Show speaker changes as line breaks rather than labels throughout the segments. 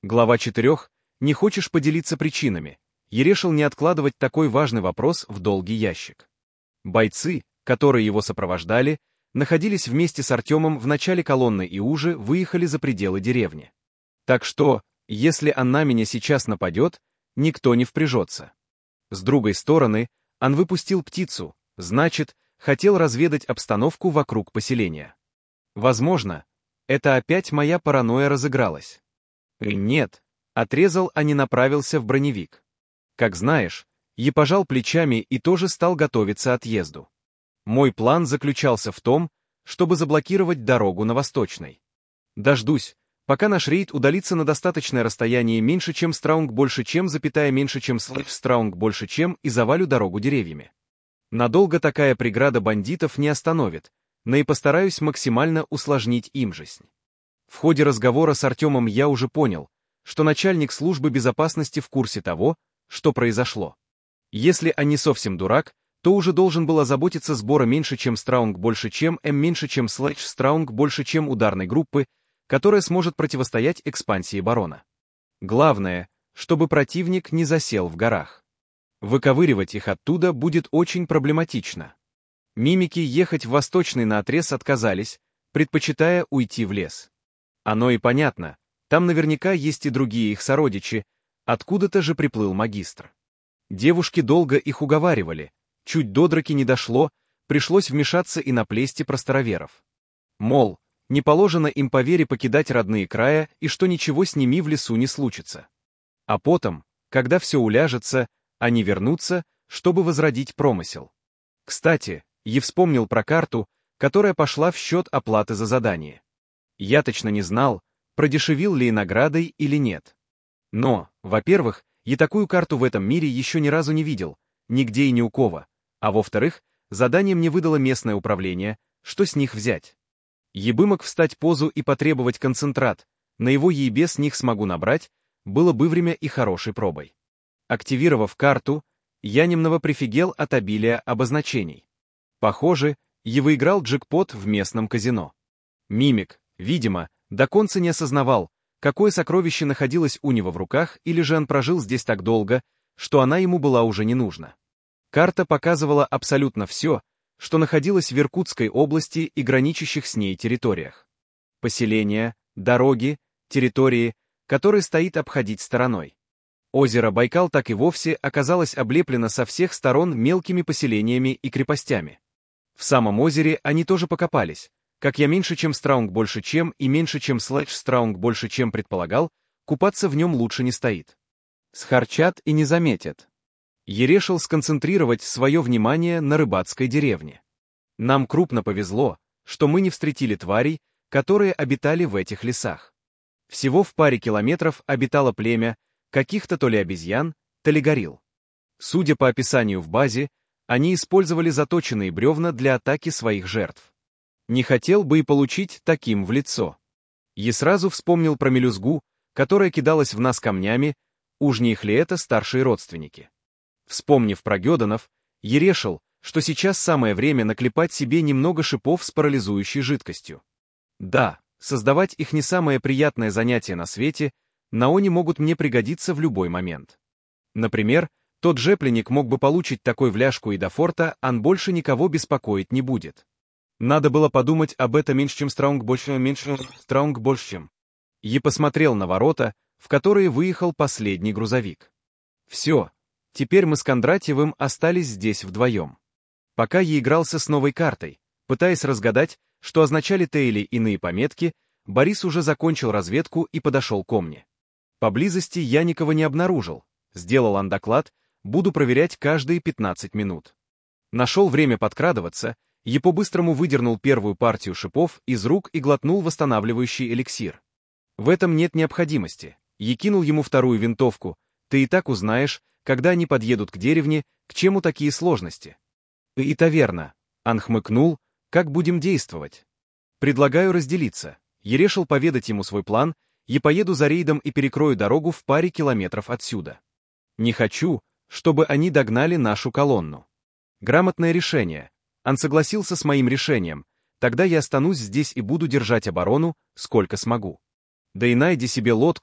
Глава 4. Не хочешь поделиться причинами? Я решил не откладывать такой важный вопрос в долгий ящик. Бойцы, которые его сопровождали, находились вместе с Артемом в начале колонны и уже выехали за пределы деревни. Так что, если он на меня сейчас нападет, никто не впряжется. С другой стороны, он выпустил птицу, значит, хотел разведать обстановку вокруг поселения. Возможно, это опять моя паранойя разыгралась. И нет, отрезал, а не направился в броневик. Как знаешь, я пожал плечами и тоже стал готовиться к отъезду. Мой план заключался в том, чтобы заблокировать дорогу на Восточной. Дождусь, пока наш рейд удалится на достаточное расстояние меньше, чем страунг больше, чем запятая меньше, чем страунг больше, чем и завалю дорогу деревьями. Надолго такая преграда бандитов не остановит, но и постараюсь максимально усложнить им жизнь. В ходе разговора с Артемом я уже понял, что начальник службы безопасности в курсе того, что произошло. Если он не совсем дурак, то уже должен был озаботиться сбора меньше, чем страунг больше, чем меньше, чем страунг больше, чем ударной группы, которая сможет противостоять экспансии барона. Главное, чтобы противник не засел в горах. Выковыривать их оттуда будет очень проблематично. Мимики ехать в Восточный наотрез отказались, предпочитая уйти в лес. Оно и понятно, там наверняка есть и другие их сородичи, откуда-то же приплыл магистр. Девушки долго их уговаривали, чуть до драки не дошло, пришлось вмешаться и наплести про староверов. Мол, не положено им по вере покидать родные края и что ничего с ними в лесу не случится. А потом, когда все уляжется, они вернутся, чтобы возродить промысел. Кстати, я вспомнил про карту, которая пошла в счет оплаты за задание. Я точно не знал, продешевил ли и наградой или нет. Но, во-первых, я такую карту в этом мире еще ни разу не видел, нигде и ни у кого, а во-вторых, задание мне выдало местное управление, что с них взять. Ебы мог встать позу и потребовать концентрат, на его ебе с них смогу набрать, было бы время и хорошей пробой. Активировав карту, я немного прифигел от обилия обозначений. Похоже, я выиграл джекпот в местном казино. Мимик, видимо, до конца не осознавал, какое сокровище находилось у него в руках, или же он прожил здесь так долго, что она ему была уже не нужна. Карта показывала абсолютно все, что находилось в Иркутской области и граничащих с ней территориях. Поселения, дороги, территории, которые стоит обходить стороной. Озеро Байкал так и вовсе оказалось облеплено со всех сторон мелкими поселениями и крепостями. В самом озере они тоже покопались. Как я меньше, чем страунг больше, чем и меньше, чем страунг больше, чем предполагал, купаться в нем лучше не стоит. Схарчат и не заметят. Я решил сконцентрировать свое внимание на рыбацкой деревне. Нам крупно повезло, что мы не встретили тварей, которые обитали в этих лесах. Всего в паре километров обитало племя каких-то то ли обезьян, то ли горилл. Судя по описанию в базе, они использовали заточенные бревна для атаки своих жертв. Не хотел бы и получить таким в лицо. Я сразу вспомнил про мелюзгу, которая кидалась в нас камнями, уж не их ли это старшие родственники. Вспомнив про гёданов, я решил, что сейчас самое время наклепать себе немного шипов с парализующей жидкостью. Да, создавать их не самое приятное занятие на свете, но они могут мне пригодиться в любой момент. Например, тот же пленник мог бы получить такой в ляжку и до форта, он больше никого беспокоить не будет. Надо было подумать об этом меньше, чем страунг больше, меньше, страунг больше, чем. Я посмотрел на ворота, в которые выехал последний грузовик. Все, теперь мы с Кондратьевым остались здесь вдвоем. Пока я игрался с новой картой, пытаясь разгадать, что означали те или иные пометки, Борис уже закончил разведку и подошел ко мне. Поблизости я никого не обнаружил, сделал он доклад, буду проверять каждые 15 минут. Нашел время подкрадываться, я по-быстрому выдернул первую партию шипов из рук и глотнул восстанавливающий эликсир. В этом нет необходимости, я кинул ему вторую винтовку, ты и так узнаешь, когда они подъедут к деревне, к чему такие сложности. И таверна, он хмыкнул, как будем действовать. Предлагаю разделиться, я решил поведать ему свой план, я поеду за рейдом и перекрою дорогу в паре километров отсюда. Не хочу, чтобы они догнали нашу колонну. Грамотное решение. Он согласился с моим решением, тогда я останусь здесь и буду держать оборону, сколько смогу. Да и найди себе лодку,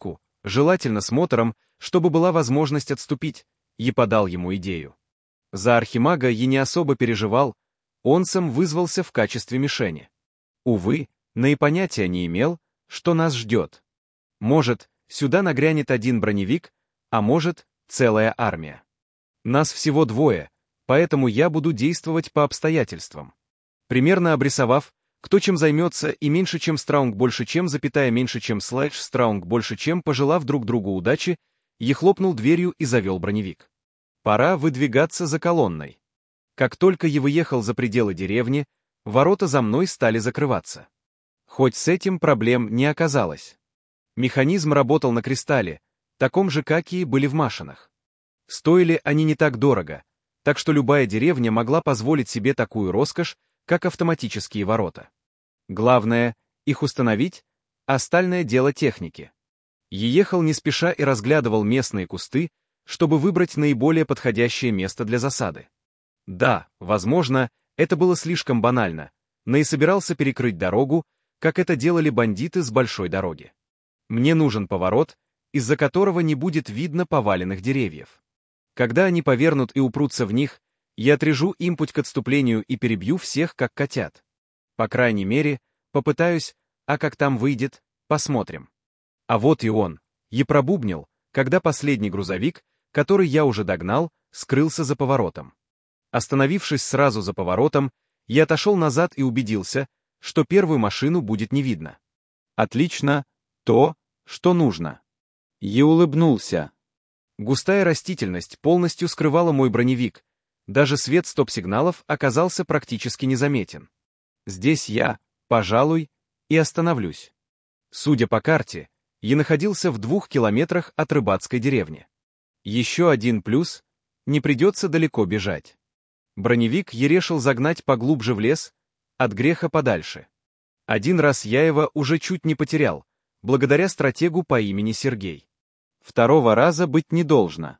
желательно с мотором, чтобы была возможность отступить, и подал ему идею. За архимага я не особо переживал, он сам вызвался в качестве мишени. Увы, но и понятия не имел, что нас ждет. Может, сюда нагрянет один броневик, а может, целая армия. Нас всего двое, поэтому я буду действовать по обстоятельствам. Примерно обрисовав, кто чем займется и меньше чем страунг больше чем, запятая меньше чем слэш страунг больше чем, пожелав друг другу удачи, я хлопнул дверью и завел броневик. Пора выдвигаться за колонной. Как только я выехал за пределы деревни, ворота за мной стали закрываться. Хоть с этим проблем не оказалось. Механизм работал на кристалле, таком же, как и были в машинах. Стоили они не так дорого, так что любая деревня могла позволить себе такую роскошь, как автоматические ворота. Главное — их установить, остальное дело техники. Я ехал не спеша и разглядывал местные кусты, чтобы выбрать наиболее подходящее место для засады. Да, возможно, это было слишком банально, но и собирался перекрыть дорогу, как это делали бандиты с большой дороги. Мне нужен поворот, из-за которого не будет видно поваленных деревьев. Когда они повернут и упрутся в них, я отрежу им путь к отступлению и перебью всех, как котят. По крайней мере, попытаюсь, а как там выйдет, посмотрим. А вот и он. Я пробубнил, когда последний грузовик, который я уже догнал, скрылся за поворотом. Остановившись сразу за поворотом, я отошел назад и убедился, что первую машину будет не видно. Отлично, то, что нужно. Я улыбнулся. Густая растительность полностью скрывала мой броневик, даже свет стоп-сигналов оказался практически незаметен. Здесь я, пожалуй, и остановлюсь. Судя по карте, я находился в 2 километрах от рыбацкой деревни. Еще один плюс — не придется далеко бежать. Броневик я решил загнать поглубже в лес, от греха подальше. Один раз я его уже чуть не потерял, благодаря стратегу по имени Сергей. Второго раза быть не должно.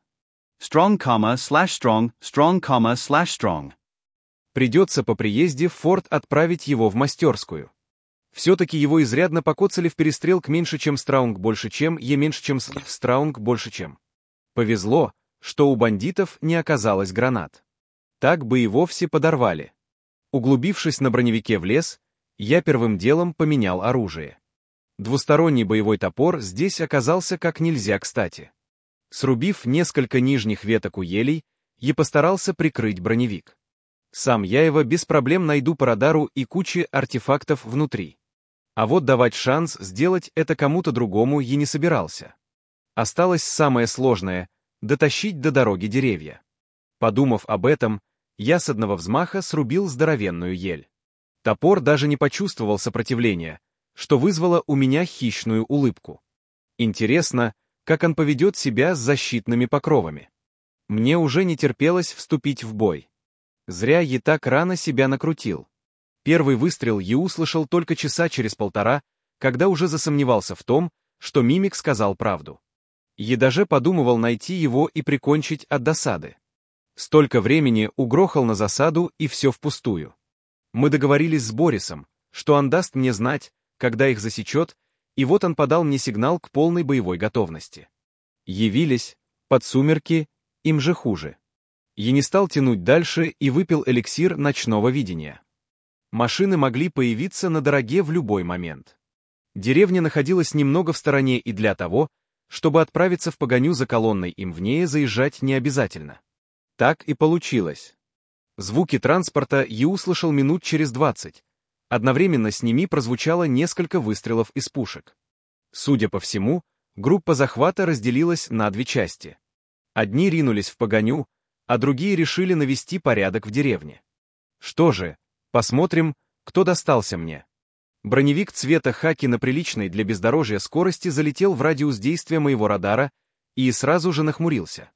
Strong,/strong,strong,/strong. Придется по приезде в форт отправить его в мастерскую. Все-таки его изрядно покоцали в перестрелк меньше, чем страунг больше, чем е меньше, чем страунг больше, чем. Повезло, что у бандитов не оказалось гранат. Так бы и вовсе подорвали. Углубившись на броневике в лес, я первым делом поменял оружие. Двусторонний боевой топор здесь оказался как нельзя кстати. Срубив несколько нижних веток у елей, я постарался прикрыть броневик. Сам я его без проблем найду по радару и куче артефактов внутри. А вот давать шанс сделать это кому-то другому я не собирался. Осталось самое сложное — дотащить до дороги деревья. Подумав об этом, я с одного взмаха срубил здоровенную ель. Топор даже не почувствовал сопротивления, что вызвало у меня хищную улыбку. Интересно, как он поведет себя с защитными покровами. Мне уже не терпелось вступить в бой. Зря я так рано себя накрутил. Первый выстрел я услышал только часа через полтора, когда уже засомневался в том, что мимик сказал правду. Я даже подумывал найти его и прикончить от досады. Столько времени угрохал на засаду, и все впустую. Мы договорились с Борисом, что он даст мне знать, когда их засечет, и вот он подал мне сигнал к полной боевой готовности. Явились, под сумерки, им же хуже. Я не стал тянуть дальше и выпил эликсир ночного видения. Машины могли появиться на дороге в любой момент. Деревня находилась немного в стороне, и для того, чтобы отправиться в погоню за колонной, им в ней заезжать не обязательно. Так и получилось. Звуки транспорта я услышал минут через 20. Одновременно с ними прозвучало несколько выстрелов из пушек. Судя по всему, группа захвата разделилась на 2 части. Одни ринулись в погоню, а другие решили навести порядок в деревне. Что же, посмотрим, кто достался мне. Броневик цвета хаки на приличной для бездорожья скорости залетел в радиус действия моего радара и сразу же нахмурился.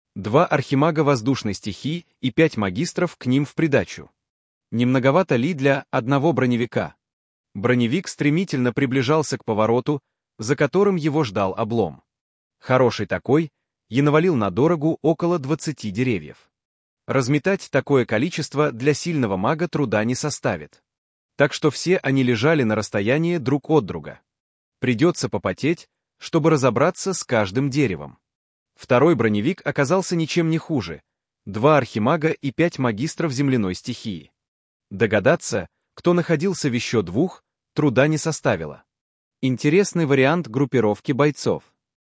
2 архимага воздушной стихии и 5 магистров к ним в придачу. Не многовато ли для одного броневика? Броневик стремительно приближался к повороту, за которым его ждал облом. Хороший такой, я навалил на дорогу около 20 деревьев. Разметать такое количество для сильного мага труда не составит. Так что все они лежали на расстоянии друг от друга. Придется попотеть, чтобы разобраться с каждым деревом. Второй броневик оказался ничем не хуже. 2 архимага и 5 магистров земляной стихии. Догадаться, кто находился в еще 2, труда не составило. Интересный вариант группировки бойцов.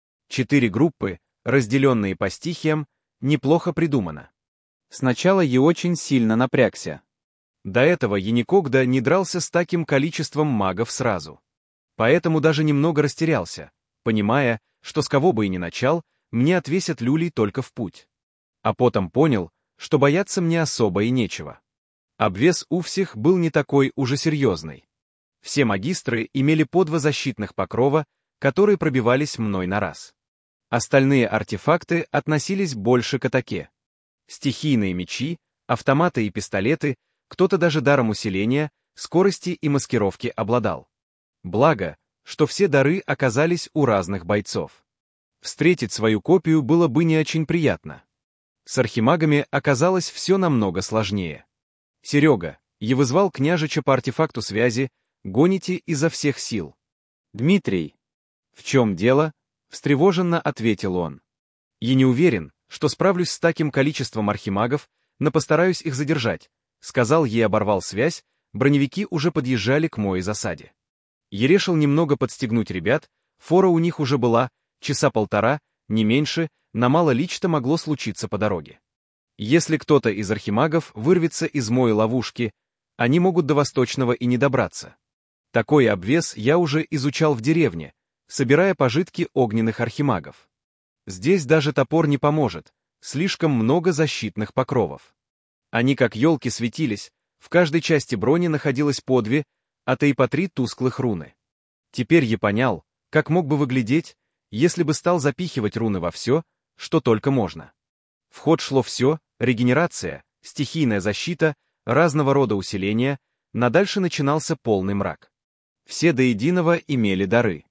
4 группы, разделенные по стихиям, неплохо придумано. Сначала я очень сильно напрягся. До этого я никогда не дрался с таким количеством магов сразу. Поэтому даже немного растерялся, понимая, что с кого бы и ни начал, мне отвесят люлей только в путь. А потом понял, что бояться мне особо и нечего. Обвес у всех был не такой уже серьезный. Все магистры имели по 2 защитных покрова, которые пробивались мной на раз. Остальные артефакты относились больше к атаке. Стихийные мечи, автоматы и пистолеты, кто-то даже даром усиления, скорости и маскировки обладал. Благо, что все дары оказались у разных бойцов. Встретить свою копию было бы не очень приятно. С архимагами оказалось все намного сложнее. «Серега, я вызвал княжича по артефакту связи, гоните изо всех сил». «Дмитрий». «В чем дело?» — встревоженно ответил он. «Я не уверен, что справлюсь с таким количеством архимагов, но постараюсь их задержать», — сказал я и оборвал связь, броневики уже подъезжали к моей засаде. Я решил немного подстегнуть ребят, фора у них уже была, 1.5 часа, не меньше, на мало ли-что могло случиться по дороге. Если кто-то из архимагов вырвется из моей ловушки, они могут до Восточного и не добраться. Такой обвес я уже изучал в деревне, собирая пожитки огненных архимагов. Здесь даже топор не поможет, слишком много защитных покровов. Они как елки светились, в каждой части брони находилось по 2, а то и по 3 тусклых руны. Теперь я понял, как мог бы выглядеть, если бы стал запихивать руны во все, что только можно. В ход шло все: регенерация, стихийная защита, разного рода усиления, на дальше начинался полный мрак. Все до единого имели дары.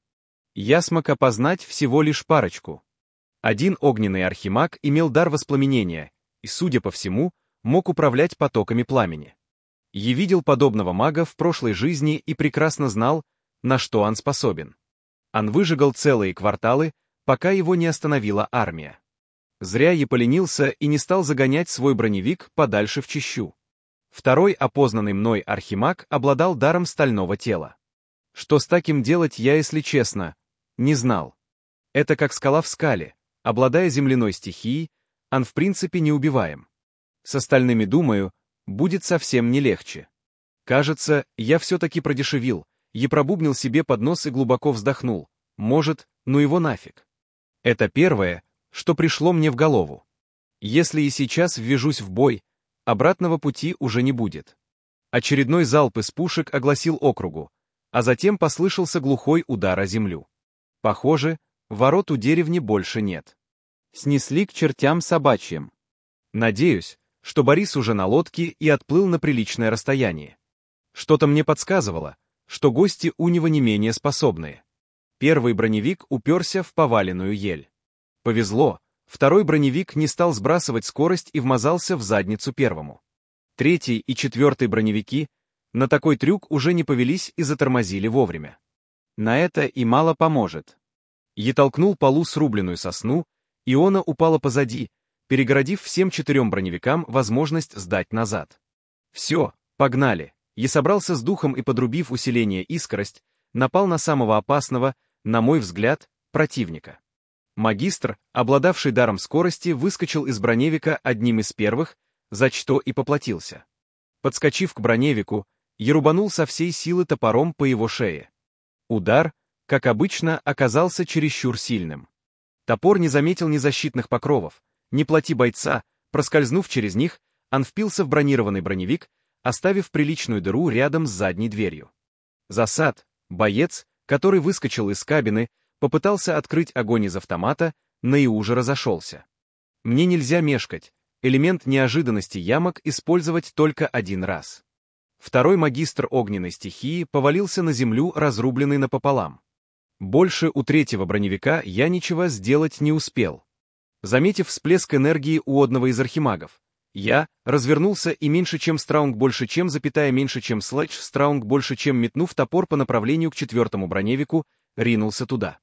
Я смог опознать всего лишь парочку. Один огненный архимаг имел дар воспламенения и, судя по всему, мог управлять потоками пламени. Я видел подобного мага в прошлой жизни и прекрасно знал, на что он способен. Он выжигал целые кварталы, пока его не остановила армия. Зря я поленился и не стал загонять свой броневик подальше в чащу. Второй опознанный мной архимаг обладал даром стального тела. Что с таким делать я, если честно, не знал. Это как скала в скале, обладая земляной стихией, он в принципе неубиваем. С остальными, думаю, будет совсем не легче. Кажется, я все-таки продешевил, я пробубнил себе под нос и глубоко вздохнул. Может, ну его нафиг. Это первое, что пришло мне в голову. Если и сейчас ввяжусь в бой, обратного пути уже не будет. Очередной залп из пушек огласил округу, а затем послышался глухой удар о землю. Похоже, ворот у деревни больше нет. Снесли к чертям собачьим. Надеюсь, что Борис уже на лодке и отплыл на приличное расстояние. Что-то мне подсказывало, что гости у него не менее способные. Первый броневик уперся в поваленную ель. Повезло, второй броневик не стал сбрасывать скорость и вмазался в задницу первому. Третий и четвертый броневики на такой трюк уже не повелись и затормозили вовремя. На это и мало поможет. Я толкнул полу срубленную сосну, и она упала позади, перегородив всем 4 броневикам возможность сдать назад. Все, погнали. Я собрался с духом и, подрубив усиление и скорость, напал на самого опасного, на мой взгляд, противника. Магистр, обладавший даром скорости, выскочил из броневика одним из первых, за что и поплатился. Подскочив к броневику, я рубанул со всей силы топором по его шее. Удар, как обычно, оказался чересчур сильным. Топор не заметил ни защитных покровов, ни плоти бойца, проскользнув через них, он впился в бронированный броневик, оставив приличную дыру рядом с задней дверью. Засад, боец, который выскочил из кабины, попытался открыть огонь из автомата, но и уже разошелся. Мне нельзя мешкать, элемент неожиданности ямок использовать только один раз. Второй магистр огненной стихии повалился на землю, разрубленный напополам. Больше у третьего броневика я ничего сделать не успел. Заметив всплеск энергии у одного из архимагов, я развернулся и меньше чем страунг больше чем запятая меньше чем слэдж страунг больше чем метнув топор по направлению к 4-му броневику, ринулся туда.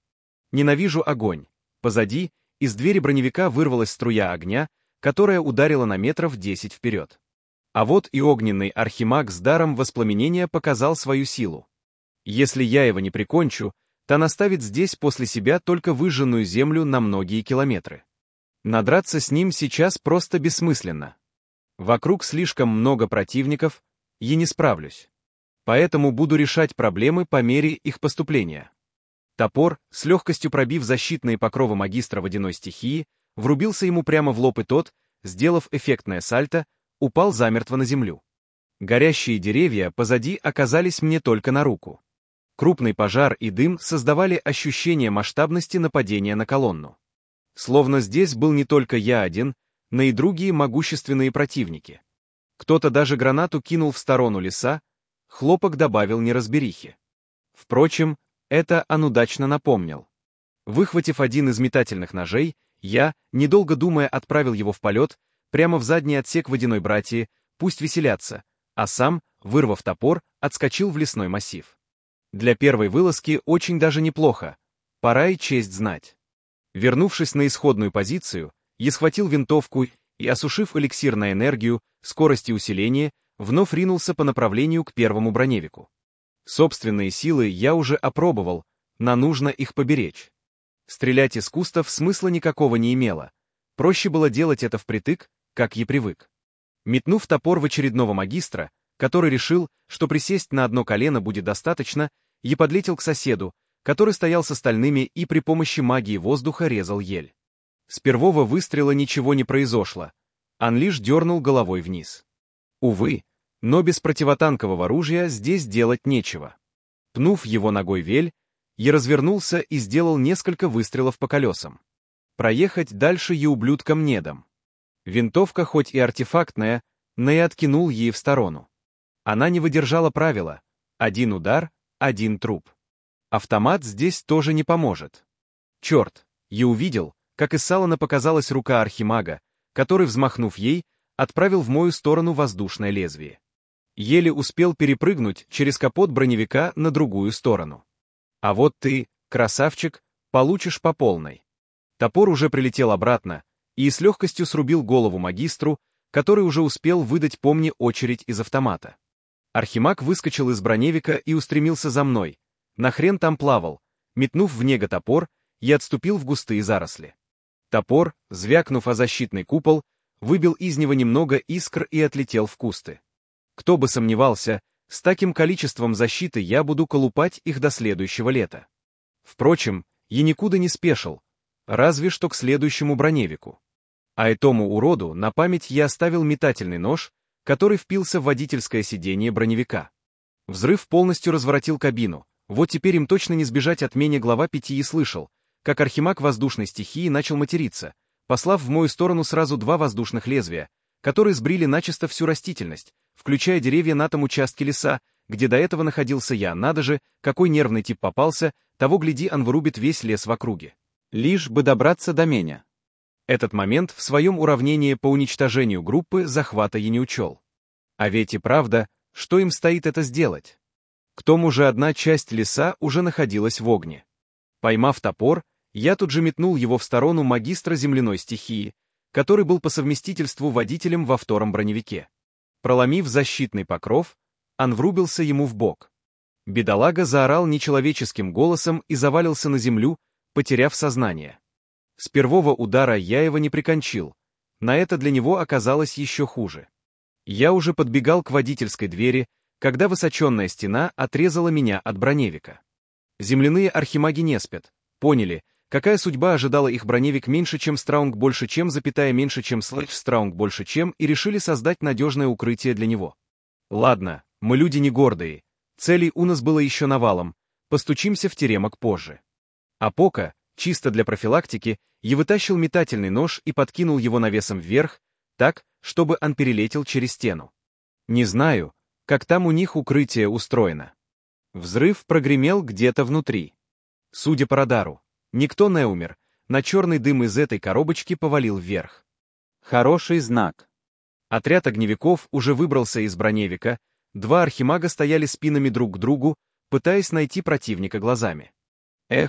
Ненавижу огонь. Позади, из двери броневика вырвалась струя огня, которая ударила на метров 10 вперед. А вот и огненный архимаг с даром воспламенения показал свою силу. Если я его не прикончу, то наставит здесь после себя только выжженную землю на многие километры. Надраться с ним сейчас просто бессмысленно. Вокруг слишком много противников, и не справлюсь. Поэтому буду решать проблемы по мере их поступления. Топор, с легкостью пробив защитные покровы магистра водяной стихии, врубился ему прямо в лоб, и тот, сделав эффектное сальто, упал замертво на землю. Горящие деревья позади оказались мне только на руку. Крупный пожар и дым создавали ощущение масштабности нападения на колонну. Словно здесь был не только я один, но и другие могущественные противники. Кто-то даже гранату кинул в сторону леса, хлопок добавил неразберихи. Впрочем, это он удачно напомнил. Выхватив один из метательных ножей, я, недолго думая, отправил его в полет, прямо в задний отсек водяной братьи, пусть веселятся, а сам, вырвав топор, отскочил в лесной массив. Для первой вылазки очень даже неплохо, пора и честь знать. Вернувшись на исходную позицию, я схватил винтовку и, осушив эликсир на энергию, скорость и усиление, вновь ринулся по направлению к первому броневику. Собственные силы я уже опробовал, но нужно их поберечь. Стрелять из кустов смысла никакого не имело, проще было делать это впритык, как я привык. Метнув топор в очередного магистра, который решил, что присесть на одно колено будет достаточно, я подлетел к соседу, который стоял с остальными и при помощи магии воздуха резал ель. С первого выстрела ничего не произошло, он лишь дернул головой вниз. Увы, но без противотанкового оружия здесь делать нечего. Пнув его ногой в ель, я развернулся и сделал несколько выстрелов по колесам. Проехать дальше я ублюдкам не дам. Винтовка хоть и артефактная, но и откинул ей в сторону. Она не выдержала правила: один удар, один труп. Автомат здесь тоже не поможет. Черт, я увидел, как из салона показалась рука архимага, который, взмахнув ей, отправил в мою сторону воздушное лезвие. Еле успел перепрыгнуть через капот броневика на другую сторону. А вот ты, красавчик, получишь по полной. Топор уже прилетел обратно и с легкостью срубил голову магистру, который уже успел выдать по мне очередь из автомата. Архимаг выскочил из броневика и устремился за мной. Нахрен там плавал? Метнув в него топор, я отступил в густые заросли. Топор, звякнув о защитный купол, выбил из него немного искр и отлетел в кусты. Кто бы сомневался, с таким количеством защиты я буду колупать их до следующего лета. Впрочем, я никуда не спешил, разве что к следующему броневику. А этому уроду на память я оставил метательный нож, который впился в водительское сиденье броневика. Взрыв полностью разворотил кабину, вот теперь им точно не сбежать от меня. Глава 5 и слышал, как архимаг воздушной стихии начал материться, послав в мою сторону сразу два воздушных лезвия, которые сбрили начисто всю растительность, включая деревья на том участке леса, где до этого находился я. Надо же, какой нервный тип попался, того гляди, он вырубит весь лес в округе. Лишь бы добраться до меня. Этот момент в своем уравнении по уничтожению группы захвата я не учел. А ведь и правда, что им стоит это сделать? К тому же одна часть леса уже находилась в огне. Поймав топор, я тут же метнул его в сторону магистра земляной стихии, который был по совместительству водителем во втором броневике. Проломив защитный покров, он врубился ему в бок. Бедолага заорал нечеловеческим голосом и завалился на землю, потеряв сознание. С первого удара я его не прикончил, на это для него оказалось еще хуже. Я уже подбегал к водительской двери, когда высоченная стена отрезала меня от броневика. Земляные архимаги не спят, поняли, какая судьба ожидала их. Броневик меньше, чем Страунг, больше, чем запятая, меньше, чем слэш Страунг, больше, чем, и решили создать надежное укрытие для него. Ладно, мы люди не гордые, целей у нас было еще навалом, постучимся в теремок позже. А пока, чисто для профилактики, я вытащил метательный нож и подкинул его навесом вверх, так, чтобы он перелетел через стену. Не знаю, как там у них укрытие устроено. Взрыв прогремел где-то внутри. Судя по радару, никто не умер, на черный дым из этой коробочки повалил вверх. Хороший знак. Отряд огневиков уже выбрался из броневика, два архимага стояли спинами друг к другу, пытаясь найти противника глазами. Эх,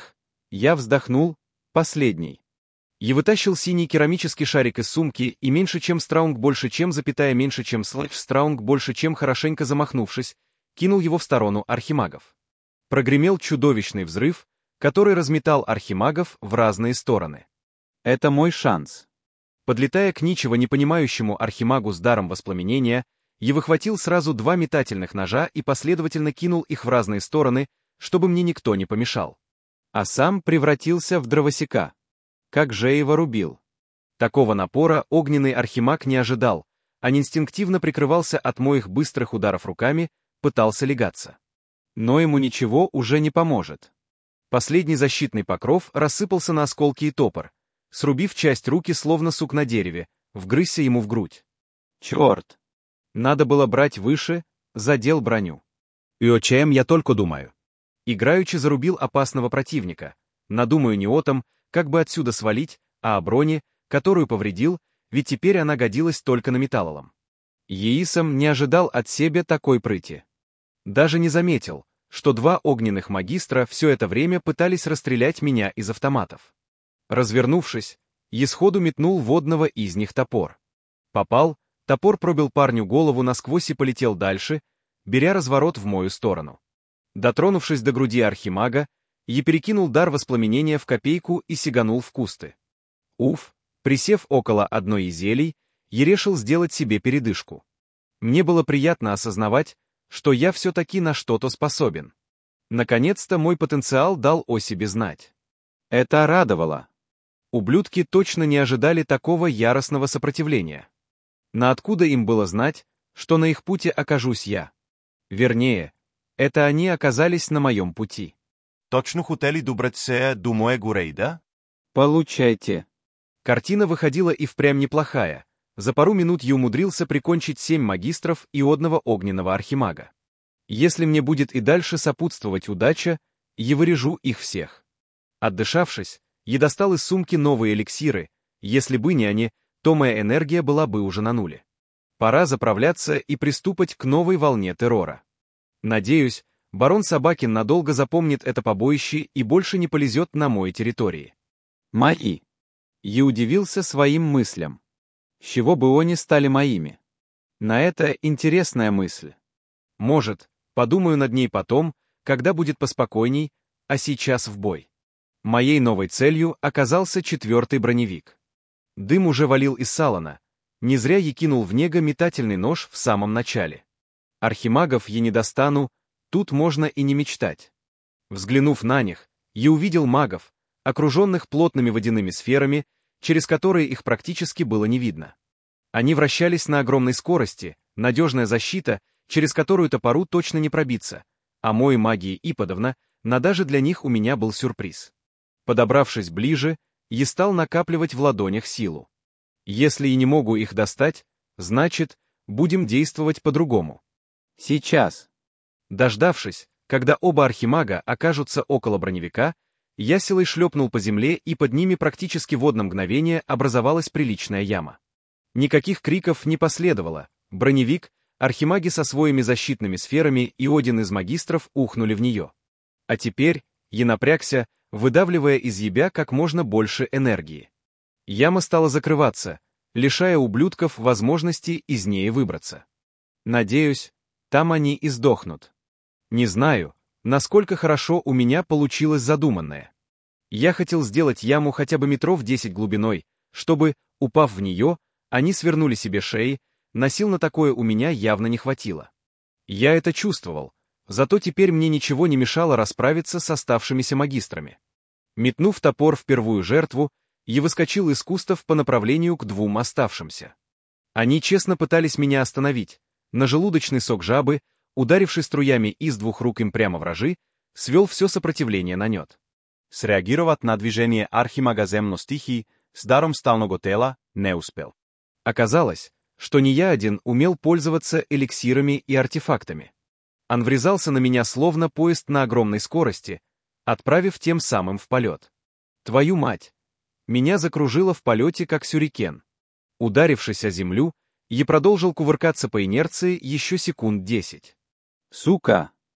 Я вздохнул, последний. И вытащил синий керамический шарик из сумки, и меньше чем страунг больше чем запятая меньше чем слэш страунг больше чем хорошенько замахнувшись, кинул его в сторону архимагов. Прогремел чудовищный взрыв, который разметал архимагов в разные стороны. Это мой шанс. Подлетая к ничего не понимающему архимагу с даром воспламенения, я выхватил сразу 2 метательных ножа и последовательно кинул их в разные стороны, чтобы мне никто не помешал. А сам превратился в дровосека. Как же его рубил. Такого напора огненный архимаг не ожидал, а инстинктивно прикрывался от моих быстрых ударов руками, пытался легаться. Но ему ничего уже не поможет. Последний защитный покров рассыпался на осколки и топор, срубив часть руки словно сук на дереве, вгрызся ему в грудь. Черт! Надо было брать выше, задел броню. И о чем я только думаю. Играючи зарубил опасного противника, надумаю не о том, как бы отсюда свалить, а о броне, которую повредил, ведь теперь она годилась только на металлолом. Еисом не ожидал от себя такой прыти. Даже не заметил, что 2 огненных магистра все это время пытались расстрелять меня из автоматов. Развернувшись, я сходу метнул водного из них топор. Попал, топор пробил парню голову насквозь и полетел дальше, беря разворот в мою сторону. Дотронувшись до груди архимага, я перекинул дар воспламенения в копейку и сиганул в кусты. Уф, присев около одной из зелий, я решил сделать себе передышку. Мне было приятно осознавать, что я все-таки на что-то способен. Наконец-то мой потенциал дал о себе знать. Это радовало. Ублюдки точно не ожидали такого яростного сопротивления. Но откуда им было знать, что на их пути окажусь я? Вернее, это они оказались на моем пути.
Точно хотели добрать се до моего рейда?
Получайте. Картина выходила и впрямь неплохая. За пару минут я умудрился прикончить 7 магистров и одного огненного архимага. Если мне будет и дальше сопутствовать удача, я вырежу их всех. Отдышавшись, я достал из сумки новые эликсиры. Если бы не они, то моя энергия была бы уже на нуле. Пора заправляться и приступать к новой волне террора. Надеюсь, барон Собакин надолго запомнит это побоище и больше не полезет на моей территории. Мои. Я удивился своим мыслям. С чего бы они стали моими? На это интересная мысль. Может, подумаю над ней потом, когда будет поспокойней, а сейчас в бой. Моей новой целью оказался 4-й броневик. Дым уже валил из салона. Не зря я кинул в него метательный нож в самом начале. Архимагов я не достану, тут можно и не мечтать. Взглянув на них, я увидел магов, окруженных плотными водяными сферами, через которые их практически было не видно. Они вращались на огромной скорости, надежная защита, через которую топору точно не пробиться, а мой магии Иподовна, но даже для них у меня был сюрприз. Подобравшись ближе, я стал накапливать в ладонях силу. Если и не могу их достать, значит, будем действовать по-другому. Сейчас. Дождавшись, когда оба архимага окажутся около броневика, я силой шлепнул по земле, и под ними практически в одно мгновение образовалась приличная яма. Никаких криков не последовало. Броневик, архимаги со своими защитными сферами и один из магистров ухнули в нее. А теперь я напрягся, выдавливая из ебя как можно больше энергии. Яма стала закрываться, лишая ублюдков возможности из ней выбраться. Надеюсь, там они и сдохнут. Не знаю, насколько хорошо у меня получилось задуманное. Я хотел сделать яму хотя бы метров 10 глубиной, чтобы, упав в нее, они свернули себе шеи, но сил на такое у меня явно не хватило. Я это чувствовал, зато теперь мне ничего не мешало расправиться с оставшимися магистрами. Метнув топор в первую жертву, я выскочил из кустов по направлению к 2 оставшимся. Они честно пытались меня остановить, но желудочный сок жабы, ударивший струями из 2 рук им прямо в рожи, свел все сопротивление на нет.
Среагировать на движение архимага земно-стихий с даром стального тела не успел.
Оказалось, что не я один умел пользоваться эликсирами и артефактами. Он врезался на меня словно поезд на огромной скорости, отправив тем самым в полет. Твою мать! Меня закружило в полете, как сюрикен. Ударившись о землю, я продолжил кувыркаться по инерции еще секунд 10. Сука!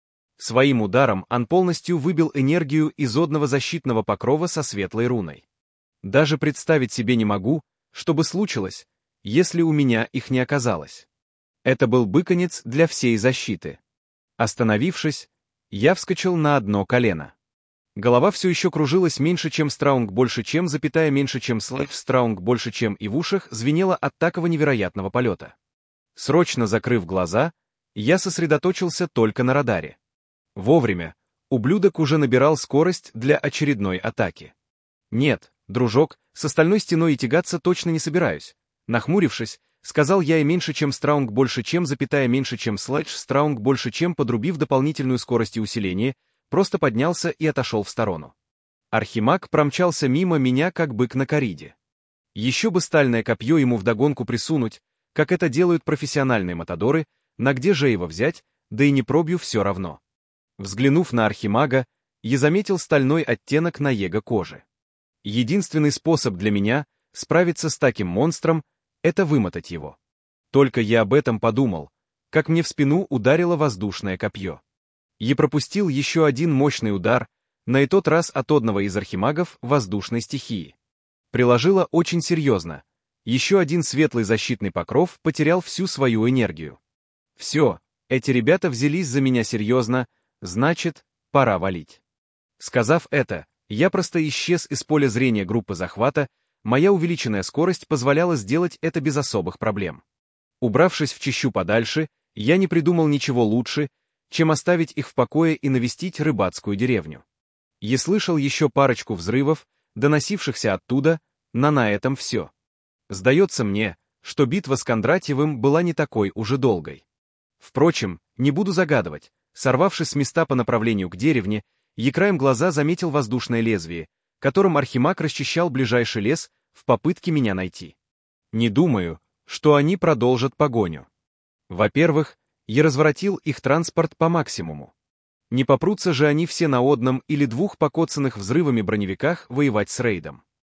Своим ударом он полностью выбил энергию из одного защитного покрова со светлой руной. Даже представить себе не могу, что бы случилось, если у меня их не оказалось. Это был быконец для всей защиты. Остановившись, я вскочил на одно колено. Голова все еще кружилась меньше, чем страунг, больше, чем запятая, меньше, чем слайв, страунг, больше, чем, и в ушах звенело от такого невероятного полета. Срочно закрыв глаза, я сосредоточился только на радаре. Вовремя ублюдок уже набирал скорость для очередной атаки. Нет, дружок, с остальной стеной и тягаться точно не собираюсь. Нахмурившись, сказал я, и меньше, чем страунг, больше, чем запятая, меньше, чем слэдж, страунг, больше, чем, подрубив дополнительную скорость и усиление, просто поднялся и отошел в сторону. Архимаг промчался мимо меня, как бык на кориде. Еще бы стальное копье ему вдогонку присунуть, как это делают профессиональные матадоры, на где же его взять, да и не пробью все равно. Взглянув на архимага, я заметил стальной оттенок на его коже. Единственный способ для меня справиться с таким монстром — это вымотать его. Только я об этом подумал, как мне в спину ударило воздушное копье. Я пропустил еще один мощный удар, на и тот раз от одного из архимагов воздушной стихии. Приложило очень серьезно. Еще один светлый защитный покров потерял всю свою энергию. Все, эти ребята взялись за меня серьезно, значит, пора валить. Сказав это, я просто исчез из поля зрения группы захвата, моя увеличенная скорость позволяла сделать это без особых проблем. Убравшись в чащу подальше, я не придумал ничего лучше, чем оставить их в покое и навестить рыбацкую деревню. Я слышал еще парочку взрывов, доносившихся оттуда, но на этом все. Сдается мне, что битва с Кондратьевым была не такой уже долгой. Впрочем, не буду загадывать, сорвавшись с места по направлению к деревне, я краем глаза заметил воздушное лезвие, которым архимаг расчищал ближайший лес в попытке меня найти. Не думаю, что они продолжат погоню. Во-первых, я разворотил их транспорт по максимуму. Не попрутся же они все на одном или двух покоцанных взрывами броневиках воевать с рейдом.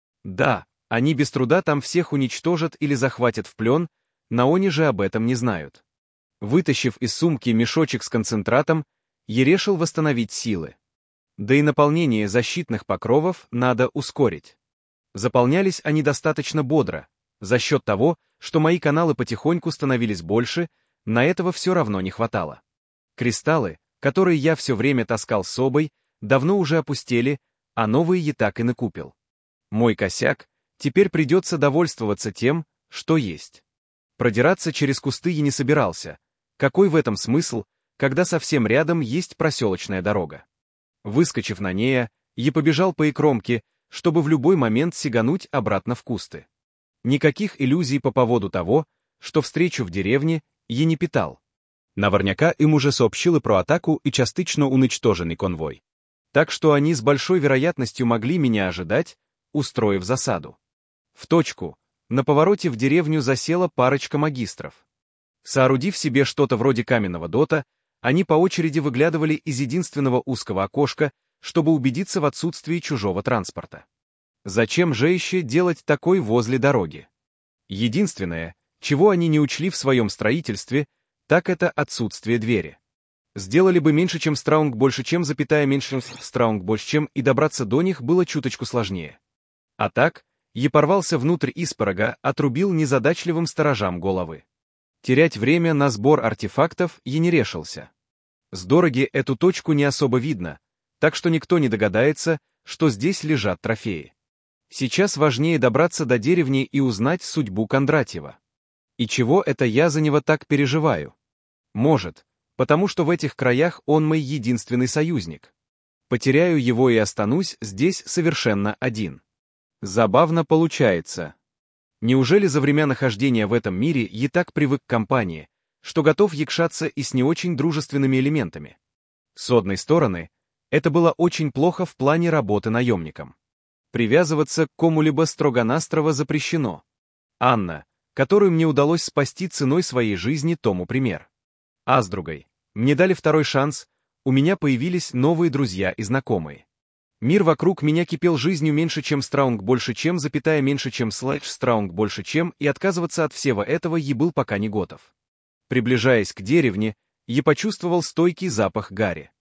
Да, они без труда там всех уничтожат или захватят в плен, но они же об этом не знают. Вытащив из сумки мешочек с концентратом, я решил восстановить силы. Да и наполнение защитных покровов надо ускорить. Заполнялись они достаточно бодро, за счет того, что мои каналы потихоньку становились больше, на этого все равно не хватало. Кристаллы, которые я все время таскал с собой, давно уже опустели, а новые я так и накупил. Мой косяк, теперь придется довольствоваться тем, что есть. Продираться через кусты я не собирался. Какой в этом смысл, когда совсем рядом есть проселочная дорога? Выскочив на нее, я побежал по икромке, чтобы в любой момент сигануть обратно в кусты. Никаких иллюзий по поводу того, что встречу в деревне, я не питал.
Наверняка им уже сообщили про атаку и частично уничтоженный конвой.
Так что они с большой вероятностью могли меня ожидать, устроив засаду. В точку, на повороте в деревню засела парочка магистров. Соорудив себе что-то вроде каменного дота, они по очереди выглядывали из единственного узкого окошка, чтобы убедиться в отсутствии чужого транспорта. Зачем же еще делать такой возле дороги? Единственное, чего они не учли в своем строительстве, так это отсутствие двери. Сделали бы меньше, чем страунг, больше, чем запятая, меньше, чем страунг, больше, чем, и добраться до них было чуточку сложнее. А так, я порвался внутрь испорога, отрубил незадачливым сторожам головы. Терять время на сбор артефактов я не решился. С дороги эту точку не особо видно, так что никто не догадается, что здесь лежат трофеи. Сейчас важнее добраться до деревни и узнать судьбу Кондратьева. И чего это я за него так переживаю? Может, потому что в этих краях он мой единственный союзник. Потеряю его и останусь здесь совершенно один. Забавно получается. Неужели за время нахождения в этом мире я так привык к компании, что готов якшаться и с не очень дружественными элементами? С одной стороны, это было очень плохо в плане работы наемником. Привязываться к кому-либо строго-настрого запрещено. Анна, которую мне удалось спасти ценой своей жизни, тому пример. А с другой, мне дали второй шанс, у меня появились новые друзья и знакомые. Мир вокруг меня кипел жизнью меньше, чем страунг, больше, чем запятая, меньше, чем слэдж, страунг, больше, чем, и отказываться от всего этого я был пока не готов. Приближаясь к деревне, я почувствовал стойкий запах гари.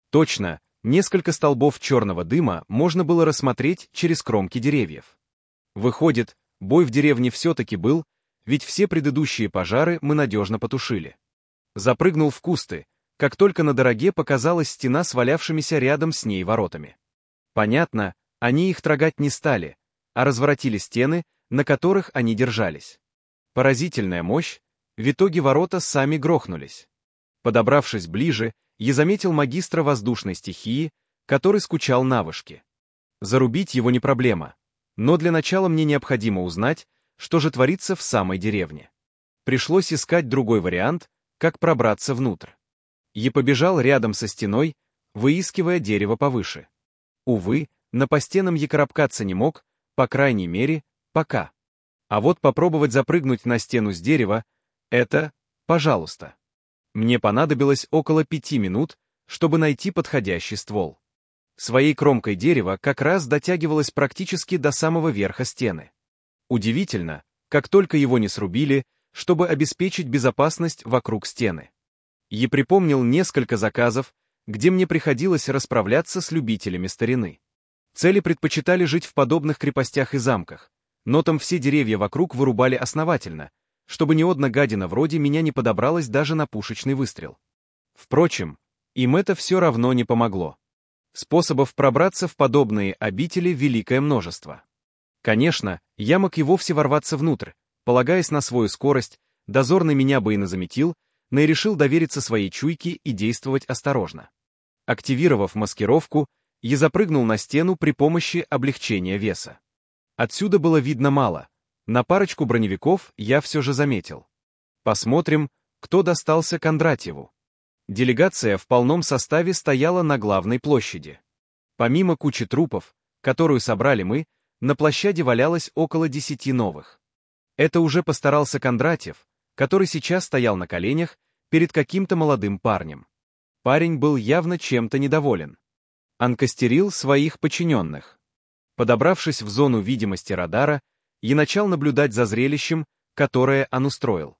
Точно, несколько столбов черного дыма можно было рассмотреть через кромки деревьев. Выходит, бой в деревне все-таки был, ведь все предыдущие пожары мы надежно потушили. Запрыгнул в кусты, как только на дороге показалась стена с валявшимися рядом с ней воротами. Понятно, они их трогать не стали, а разворотили стены, на которых они держались. Поразительная мощь, в итоге ворота сами грохнулись. Подобравшись ближе, я заметил магистра воздушной стихии, который скучал на вышке. Зарубить его не проблема, но для начала мне необходимо узнать, что же творится в самой деревне. Пришлось искать другой вариант, как пробраться внутрь. Я побежал рядом со стеной, выискивая дерево повыше. Увы, на по стенам я карабкаться не мог, по крайней мере, пока. А вот попробовать запрыгнуть на стену с дерева — это, пожалуйста. Мне понадобилось около 5 минут, чтобы найти подходящий ствол. Своей кромкой дерево как раз дотягивалось практически до самого верха стены. Удивительно, как только его не срубили, чтобы обеспечить безопасность вокруг стены. Я припомнил несколько заказов, где мне приходилось расправляться с любителями старины. Цели предпочитали жить в подобных крепостях и замках, но там все деревья вокруг вырубали основательно, чтобы ни одна гадина вроде меня не подобралась даже на пушечный выстрел. Впрочем, им это все равно не помогло. Способов пробраться в подобные обители великое множество. Конечно, я мог и вовсе ворваться внутрь, полагаясь на свою скорость, дозорный меня бы и назаметил, но и решил довериться своей чуйке и действовать осторожно. Активировав маскировку, я запрыгнул на стену при помощи облегчения веса. Отсюда было видно мало, на парочку броневиков я все же заметил. Посмотрим, кто достался Кондратьеву. Делегация в полном составе стояла на главной площади. Помимо кучи трупов, которую собрали мы, на площади валялось около 10 новых. Это уже постарался Кондратьев, который сейчас стоял на коленях перед каким-то молодым парнем. Парень был явно чем-то недоволен. Он костерил своих подчиненных. Подобравшись в зону видимости радара, я начал наблюдать за зрелищем, которое он устроил.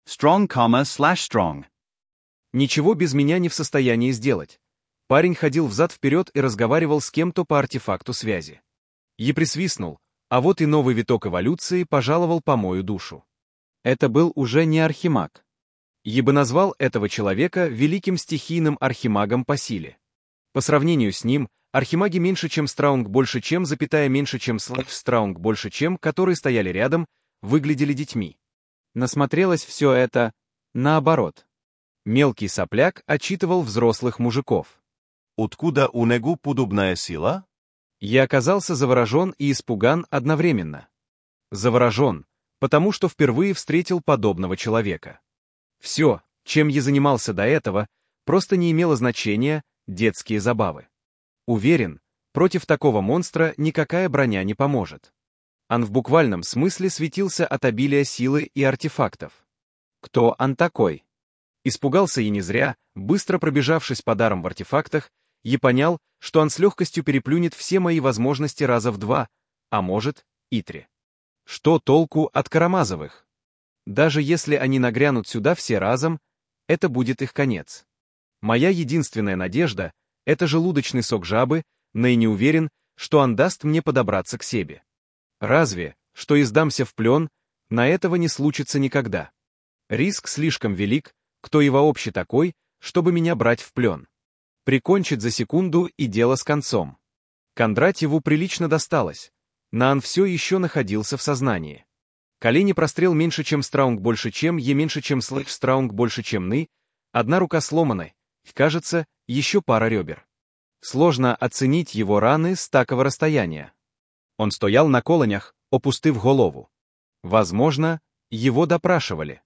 Strong,
Ничего без меня не в состоянии сделать. Парень ходил взад-вперед и разговаривал с кем-то по артефакту связи. Я присвистнул, а вот и новый виток эволюции пожаловал по мою душу. Это был уже не архимаг. Я бы назвал этого человека великим стихийным архимагом по силе. По сравнению с ним, архимаги меньше, чем Страунг, больше, чем, запятая, меньше, чем Страунг, больше, чем, которые стояли рядом, выглядели детьми. Насмотрелось все это наоборот. Мелкий сопляк отчитывал взрослых мужиков.
Откуда у него подобная сила?
Я оказался заворожен и испуган одновременно. Заворожен, потому что впервые встретил подобного человека. Все, чем я занимался до этого, просто не имело значения, детские забавы. Уверен, против такого монстра никакая броня не поможет. Он в буквальном смысле светился от обилия силы и артефактов. Кто он такой? Испугался и не зря, быстро пробежавшись по дарам в артефактах, я понял, что он с легкостью переплюнет все мои возможности раза в 2, а может, и 3. Что толку от Карамазовых? Даже если они нагрянут сюда все разом, это будет их конец. Моя единственная надежда — это желудочный сок жабы, но и не уверен, что он даст мне подобраться к себе. Разве, что и сдамся в плен, на этого не случится никогда. Риск слишком велик, кто и вообще такой, чтобы меня брать в плен. Прикончить за секунду и дело с концом. Кондратьеву прилично досталось, но он все еще находился в сознании. Колени прострел меньше, чем Страунг, больше, чем Е меньше, чем Страунг, больше, чем Ны, одна рука сломана, кажется, еще пара ребер. Сложно оценить его раны с такого расстояния. Он стоял на коленях, опустив голову. Возможно, его допрашивали.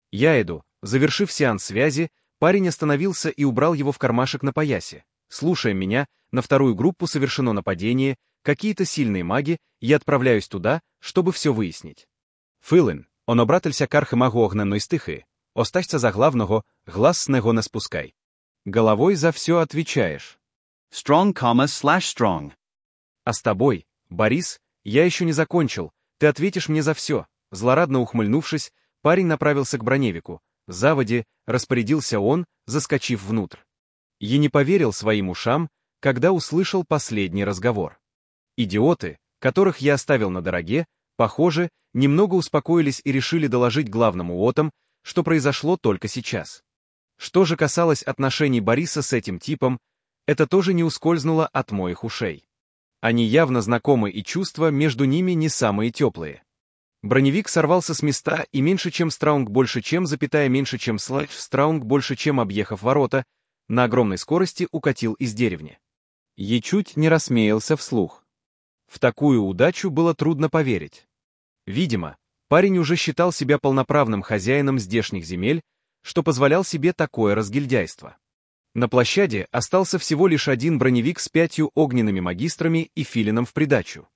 Я иду. Завершив сеанс связи, парень остановился и убрал его в кармашек на поясе. Слушая меня, на вторую группу совершено нападение, какие-то сильные маги, я отправляюсь туда, чтобы все выяснить. Филин, он обратився к архимагу огненної стихи. Остачься за главного, глаз с него не спускай. Головой за все отвечаешь.
Strong.
А с тобой, Борис, я еще не закончил, ты ответишь мне за все. Злорадно ухмыльнувшись, парень направился к броневику. Заводи, распорядился он, заскочив внутрь. Я не поверил своим ушам, когда услышал последний разговор. Идиоты, которых я оставил на дороге, похоже, немного успокоились и решили доложить главному отам, что произошло только сейчас. Что же касалось отношений Бориса с этим типом, это тоже не ускользнуло от моих ушей. Они явно знакомы, и чувства между ними не самые теплые. Броневик сорвался с места, и меньше чем Страунг больше чем, запятая меньше чем слэш Страунг больше чем, объехав ворота, на огромной скорости укатил из деревни. Я чуть не рассмеялся вслух. В такую удачу было трудно поверить. Видимо, парень уже считал себя полноправным хозяином здешних земель, что позволял себе такое разгильдяйство. На площади остался всего лишь один броневик с 5 огненными магистрами и филином в придачу.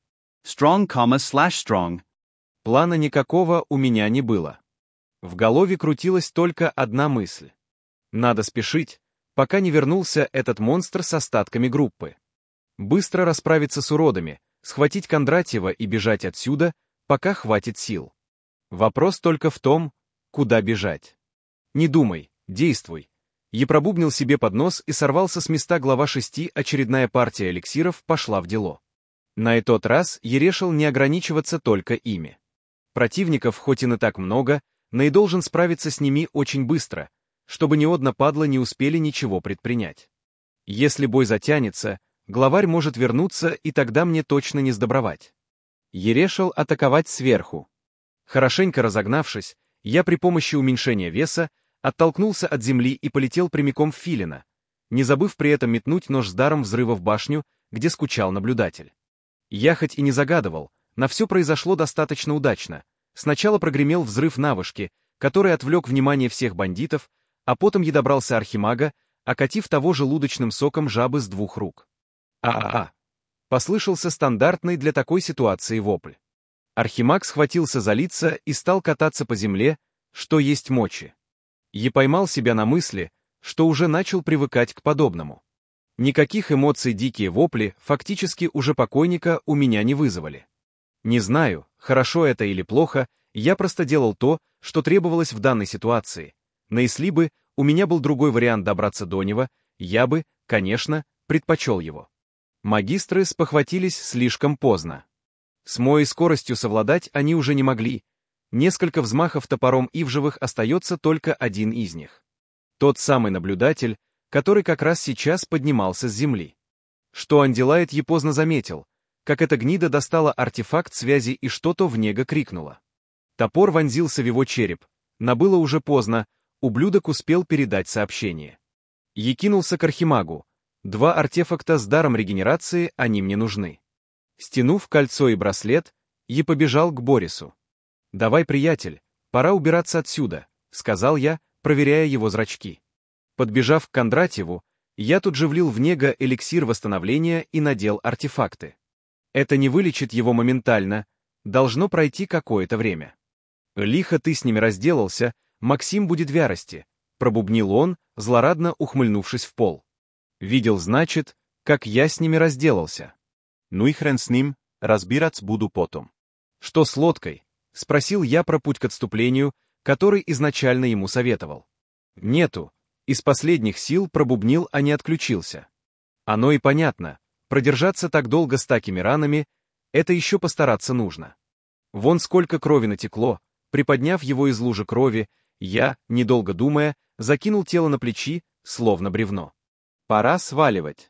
Strong,
Плана никакого у меня не было. В голове крутилась только одна мысль. Надо спешить, пока не вернулся этот монстр с остатками группы. Быстро расправиться с уродами, схватить Кондратьева и бежать отсюда, пока хватит сил. Вопрос только в том, куда бежать. Не думай, действуй. Я пробубнил себе под нос и сорвался с места глава 6, очередная партия эликсиров пошла в дело. На этот раз я решил не ограничиваться только ими. Противников хоть и не так много, но и должен справиться с ними очень быстро, чтобы ни одна падла не успели ничего предпринять. Если бой затянется, главарь может вернуться, и тогда мне точно не сдобровать. Я решил атаковать сверху. Хорошенько разогнавшись, я при помощи уменьшения веса оттолкнулся от земли и полетел прямиком в филина, не забыв при этом метнуть нож с даром взрыва в башню, где скучал наблюдатель. Я хоть и не загадывал, но все произошло достаточно удачно. Сначала прогремел взрыв на вышке, который отвлек внимание всех бандитов, а потом я добрался архимага, окатив того желудочным соком жабы с 2 рук. А-а-а! Послышался стандартный для такой ситуации вопль. Архимаг схватился за лица и стал кататься по земле, что есть мочи. Я поймал себя на мысли, что уже начал привыкать к подобному. Никаких эмоций дикие вопли фактически уже покойника у меня не вызвали. Не знаю, хорошо это или плохо, я просто делал то, что требовалось в данной ситуации. Но если бы у меня был другой вариант добраться до него, я бы, конечно, предпочел его. Магистры спохватились слишком поздно. С моей скоростью совладать они уже не могли. Несколько взмахов топором, и в живых остается только один из них. Тот самый наблюдатель, который как раз сейчас поднимался с земли. Что он делает, я поздно заметил, как эта гнида достала артефакт связи и что-то в него крикнула. Топор вонзился в его череп, но было уже поздно, ублюдок успел передать сообщение. Я кинулся к архимагу. 2 артефакта с даром регенерации, они мне нужны. Стянув кольцо и браслет, я побежал к Борису. «Давай, приятель, пора убираться отсюда», — сказал я, проверяя его зрачки. Подбежав к Кондратьеву, я тут же влил в него эликсир восстановления и надел артефакты. Это не вылечит его моментально, должно пройти какое-то время. «Лихо ты с ними разделался, Максим будет в ярости», — пробубнил он, злорадно ухмыльнувшись в пол. «Видел, значит, как я с ними разделался».
Ну и хрен с ним, разбираться буду потом.
«Что с лодкой?» — спросил я про путь к отступлению, который изначально ему советовал. «Нету». Из последних сил пробубнил, а не отключился. Оно и понятно. Продержаться так долго с такими ранами — это еще постараться нужно. Вон сколько крови натекло. Приподняв его из лужи крови, я, недолго думая, закинул тело на плечи, словно бревно. Пора сваливать.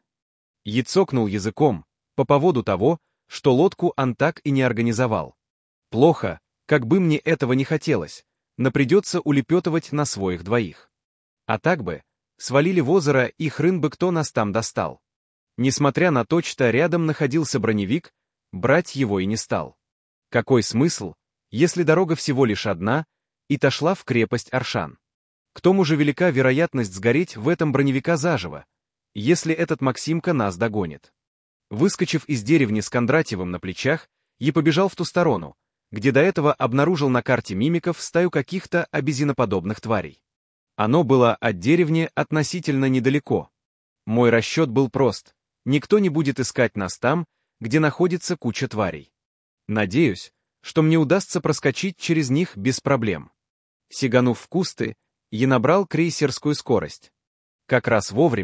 Я цокнул языком, по поводу того, что лодку он так и не организовал. Плохо, как бы мне этого не хотелось, но придется улепетывать на своих двоих. А так бы, свалили в озеро, и хрен бы кто нас там достал. Несмотря на то, что рядом находился броневик, брать его и не стал. Какой смысл, если дорога всего лишь одна, и та шла в крепость Аршан? К тому же велика вероятность сгореть в этом броневика заживо, если этот Максимка нас догонит. Выскочив из деревни с Кондратьевым на плечах, я побежал в ту сторону, где до этого обнаружил на карте мимиков стаю каких-то обезьяноподобных тварей. Оно было от деревни относительно недалеко. Мой расчет был прост. Никто не будет искать нас там, где находится куча тварей. Надеюсь, что мне удастся проскочить через них без проблем. Сиганув в кусты, я набрал крейсерскую скорость. Как раз вовремя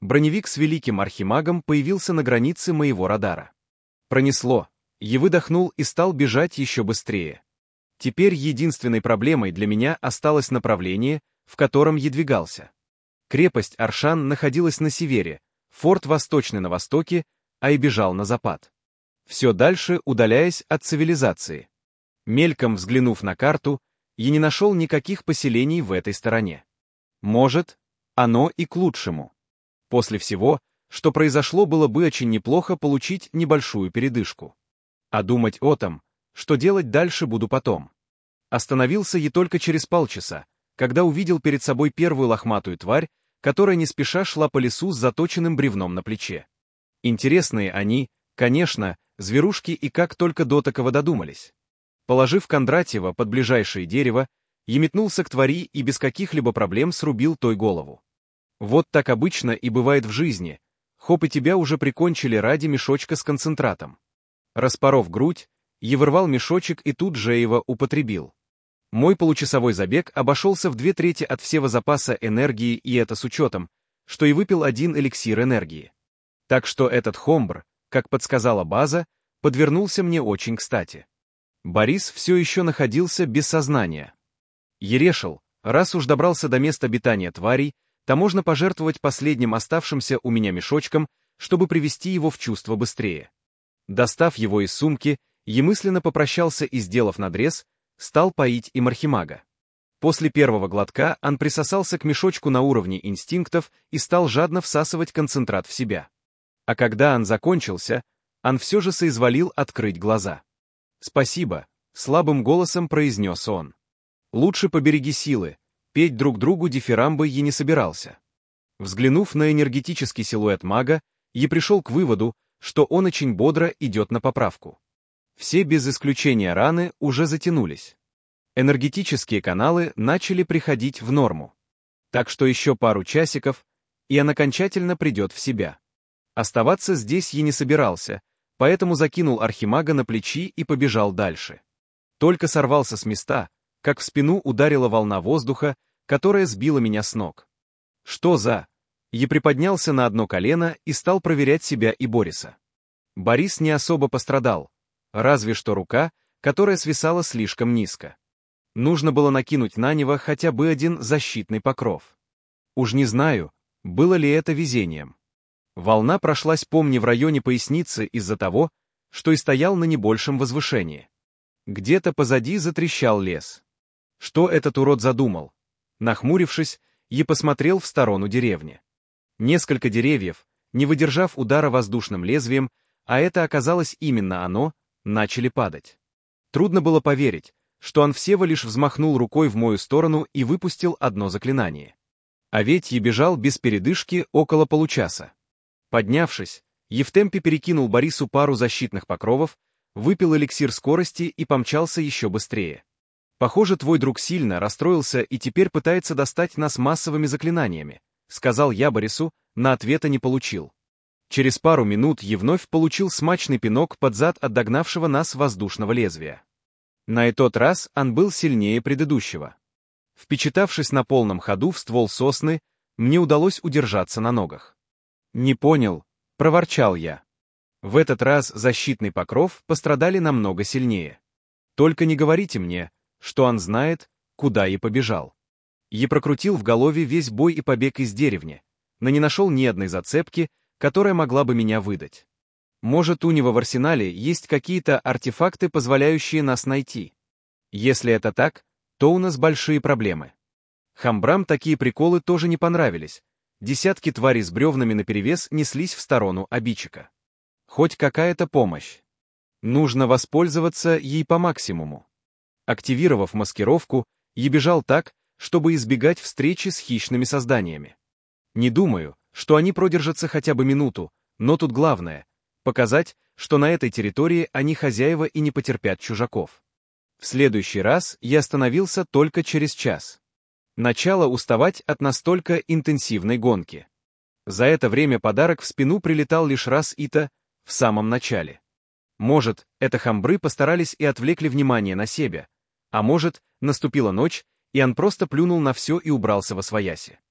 броневик с великим архимагом появился на границе моего радара. Пронесло. Я выдохнул и стал бежать еще быстрее. Теперь единственной проблемой для меня осталось направление, в котором я двигался. Крепость Аршан находилась на севере, форт Восточный на востоке, а я бежал на запад. Все дальше удаляясь от цивилизации. Мельком взглянув на карту, я не нашел никаких поселений в этой стороне. Может, оно и к лучшему. После всего, что произошло, было бы очень неплохо получить небольшую передышку. А думать о том, что делать дальше, буду потом. Остановился я только через полчаса, когда увидел перед собой первую лохматую тварь, которая не спеша шла по лесу с заточенным бревном на плече. Интересные они, конечно, зверушки, и как только до такого додумались. Положив Кондратьева под ближайшее дерево, я метнулся к твари и без каких-либо проблем срубил той голову. Вот так обычно и бывает в жизни. Хоп, и тебя уже прикончили ради мешочка с концентратом. Распоров грудь, я вырвал мешочек и тут же его употребил. Мой получасовой забег обошелся в 2/3 от всего запаса энергии, и это с учетом, что и выпил 1 эликсир энергии. Так что этот хомбр, как подсказала база, подвернулся мне очень кстати. Борис все еще находился без сознания. Я решил, раз уж добрался до места обитания тварей, то можно пожертвовать последним оставшимся у меня мешочком, чтобы привести его в чувство быстрее. Достав его из сумки, я мысленно попрощался и, сделав надрез, стал поить им архимага. После первого глотка он присосался к мешочку на уровне инстинктов и стал жадно всасывать концентрат в себя. А когда он закончился, он все же соизволил открыть глаза. «Спасибо», — слабым голосом произнес он. «Лучше побереги силы, петь друг другу дифирамбы я не собирался». Взглянув на энергетический силуэт мага, я пришел к выводу, что он очень бодро идет на поправку. Все без исключения раны уже затянулись. Энергетические каналы начали приходить в норму. Так что еще пару часиков, и он окончательно придет в себя. Оставаться здесь я не собирался, поэтому закинул архимага на плечи и побежал дальше. Только сорвался с места, как в спину ударила волна воздуха, которая сбила меня с ног. Что за... Я приподнялся на одно колено и стал проверять себя и Бориса. Борис не особо пострадал, разве что рука, которая свисала слишком низко. Нужно было накинуть на него хотя бы 1 защитный покров. Уж не знаю, было ли это везением. Волна прошлась по мне в районе поясницы из-за того, что и стоял на небольшом возвышении. Где-то позади затрещал лес. Что этот урод задумал? Нахмурившись, я посмотрел в сторону деревни. Несколько деревьев, не выдержав удара воздушным лезвием, а это оказалось именно оно, начали падать. Трудно было поверить, что он всего лишь взмахнул рукой в мою сторону и выпустил одно заклинание. А ведь я бежал без передышки около получаса. Поднявшись, я в темпе перекинул Борису пару защитных покровов, выпил эликсир скорости и помчался еще быстрее. «Похоже, твой друг сильно расстроился и теперь пытается достать нас массовыми заклинаниями», сказал я Борису, но ответа не получил. Через пару минут я вновь получил смачный пинок под зад от догнавшего нас воздушного лезвия. На этот раз он был сильнее предыдущего. Впечатавшись на полном ходу в ствол сосны, мне удалось удержаться на ногах. «Не понял», — проворчал я. В этот раз защитный покров пострадали намного сильнее. Только не говорите мне, что он знает, куда я побежал. Я прокрутил в голове весь бой и побег из деревни, но не нашел ни одной зацепки, которая могла бы меня выдать. Может, у него в арсенале есть какие-то артефакты, позволяющие нас найти. Если это так, то у нас большие проблемы. Хамбрам такие приколы тоже не понравились. Десятки тварей с бревнами наперевес неслись в сторону обидчика. Хоть какая-то помощь. Нужно воспользоваться ей по максимуму. Активировав маскировку, я бежал так, чтобы избегать встречи с хищными созданиями. Не думаю, что они продержатся хотя бы минуту, но тут главное — показать, что на этой территории они хозяева и не потерпят чужаков. В следующий раз я остановился только через час. Начало уставать от настолько интенсивной гонки. За это время подарок в спину прилетал лишь раз и-то в самом начале. Может, это хамбры постарались и отвлекли внимание на себя, а может, наступила ночь, и он просто плюнул на все и убрался восвояси.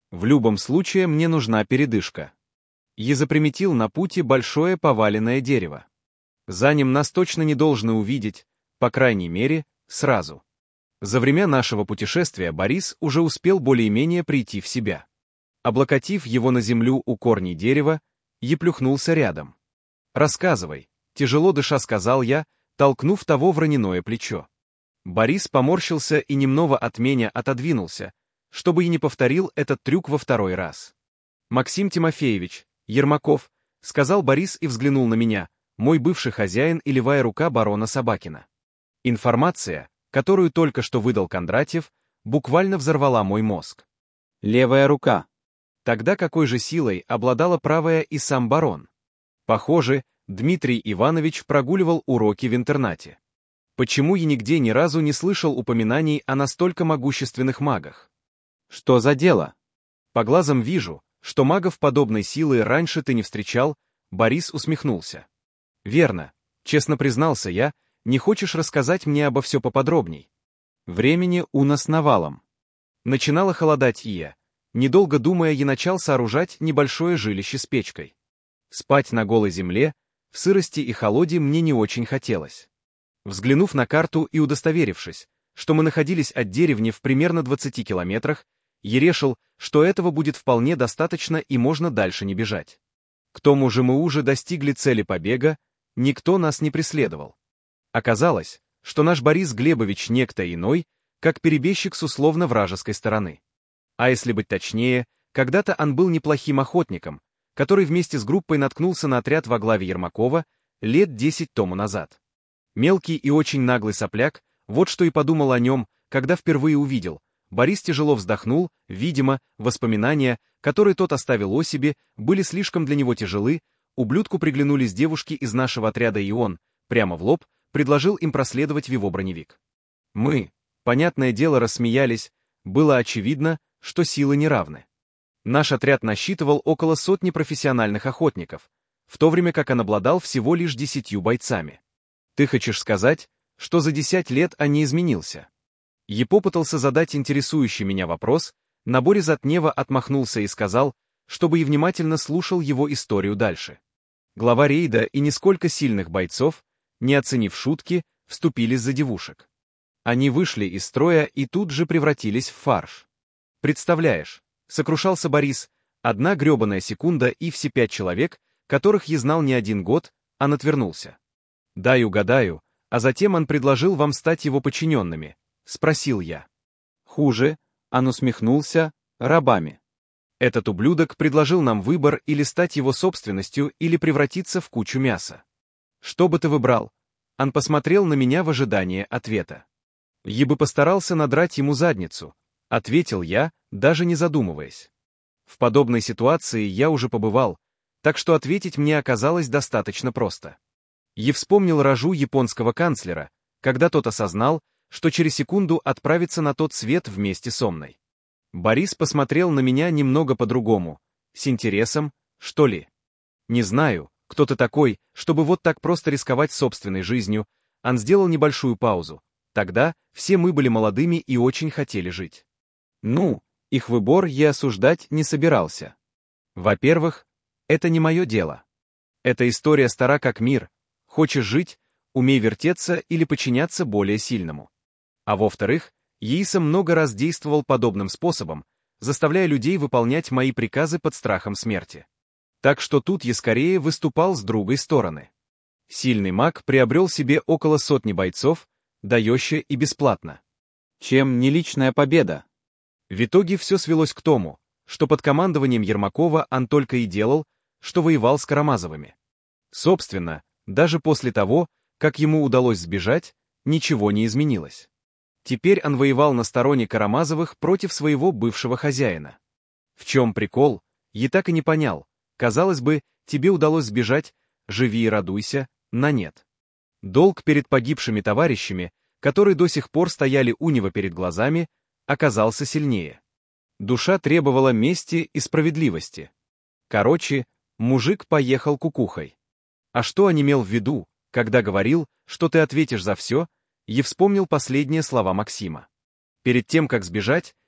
В любом случае мне нужна передышка. Я заприметил на пути большое поваленное дерево. За ним нас точно не должны увидеть, по крайней мере, сразу. За время нашего путешествия Борис уже успел более-менее прийти в себя. Облокотив его на землю у корней дерева, я плюхнулся рядом. «Рассказывай», — тяжело дыша сказал я, толкнув того в раняное плечо. Борис поморщился и немного от меня отодвинулся, чтобы и не повторил этот трюк во второй раз. «Максим Тимофеевич, Ермаков», — сказал Борис и взглянул на меня, мой бывший хозяин и левая рука барона Собакина. Информация, которую только что выдал Кондратьев, буквально взорвала мой мозг.
Левая рука.
Тогда какой же силой обладала правая и сам барон? Похоже, Дмитрий Иванович прогуливал уроки в интернате. Почему я нигде ни разу не слышал упоминаний о настолько могущественных магах?
Что за дело?
По глазам вижу, что магов подобной силы раньше ты не встречал, Борис усмехнулся. Верно, честно признался я, не хочешь рассказать мне обо все поподробней?
Времени у нас навалом.
Начинало холодать и я. Недолго думая, я начал сооружать небольшое жилище с печкой. Спать на голой земле, в сырости и холоде мне не очень хотелось. Взглянув на карту и удостоверившись, что мы находились от деревни в примерно 20 километрах, я решил, что этого будет вполне достаточно и можно дальше не бежать. К тому же мы уже достигли цели побега, никто нас не преследовал. Оказалось, что наш Борис Глебович некто иной, как перебежчик с условно-вражеской стороны. А если быть точнее, когда-то он был неплохим охотником, который вместе с группой наткнулся на отряд во главе Ермакова лет 10 тому назад. Мелкий и очень наглый сопляк, вот что и подумал о нем, когда впервые увидел. Борис тяжело вздохнул, видимо, воспоминания, которые тот оставил о себе, были слишком для него тяжелы, ублюдку приглянулись девушки из нашего отряда и он, прямо в лоб, предложил им проследовать в его броневик. Мы, понятное дело, рассмеялись, было очевидно, что силы неравны. Наш отряд насчитывал около 100 профессиональных охотников, в то время как он обладал всего лишь 10 бойцами. Ты хочешь сказать, что за 10 лет он не изменился? Я попытался задать интересующий меня вопрос, но Борис Отнева отмахнулся и сказал, чтобы и внимательно слушал его историю дальше. Глава рейда и несколько сильных бойцов, не оценив шутки, вступились за девушек. Они вышли из строя и тут же превратились в фарш. Представляешь, сокрушался Борис, одна гребаная секунда и все 5 человек, которых я знал не один год, он отвернулся. Дай угадаю, а затем он предложил вам стать его подчиненными, спросил я.
Хуже, он усмехнулся, рабами.
Этот ублюдок предложил нам выбор или стать его собственностью, или превратиться в кучу мяса. Что бы ты выбрал? Он посмотрел на меня в ожидании ответа. Я бы постарался надрать ему задницу, ответил я, даже не задумываясь. В подобной ситуации я уже побывал, так что ответить мне оказалось достаточно просто. Я вспомнил рожу японского канцлера, когда тот осознал, что через секунду отправится на тот свет вместе со мной. Борис посмотрел на меня немного по-другому, с интересом, что ли. Не знаю, кто ты такой, чтобы вот так просто рисковать собственной жизнью, он сделал небольшую паузу. Тогда все мы были молодыми и очень хотели жить. Ну, их выбор я осуждать не собирался. Во-первых, это не мое дело. Эта история стара как мир. Хочешь жить, умей вертеться или подчиняться более сильному. А во-вторых, Ииса много раз действовал подобным способом, заставляя людей выполнять мои приказы под страхом смерти. Так что тут я скорее выступал с другой стороны. Сильный маг приобрел себе около 100 бойцов, дающие и бесплатно.
Чем не личная победа?
В итоге все свелось к тому, что под командованием Ермакова он только и делал, что воевал с Карамазовыми. Собственно, даже после того, как ему удалось сбежать, ничего не изменилось. Теперь он воевал на стороне Карамазовых против своего бывшего хозяина. В чем прикол, я так и не понял. Казалось бы, тебе удалось сбежать, живи и радуйся, но нет. Долг перед погибшими товарищами, которые до сих пор стояли у него перед глазами, оказался сильнее. Душа требовала мести и справедливости. Короче, мужик поехал кукухой. А что он имел в виду, когда говорил, что ты ответишь за все, я вспомнил последние слова Максима. Перед тем, как сбежать,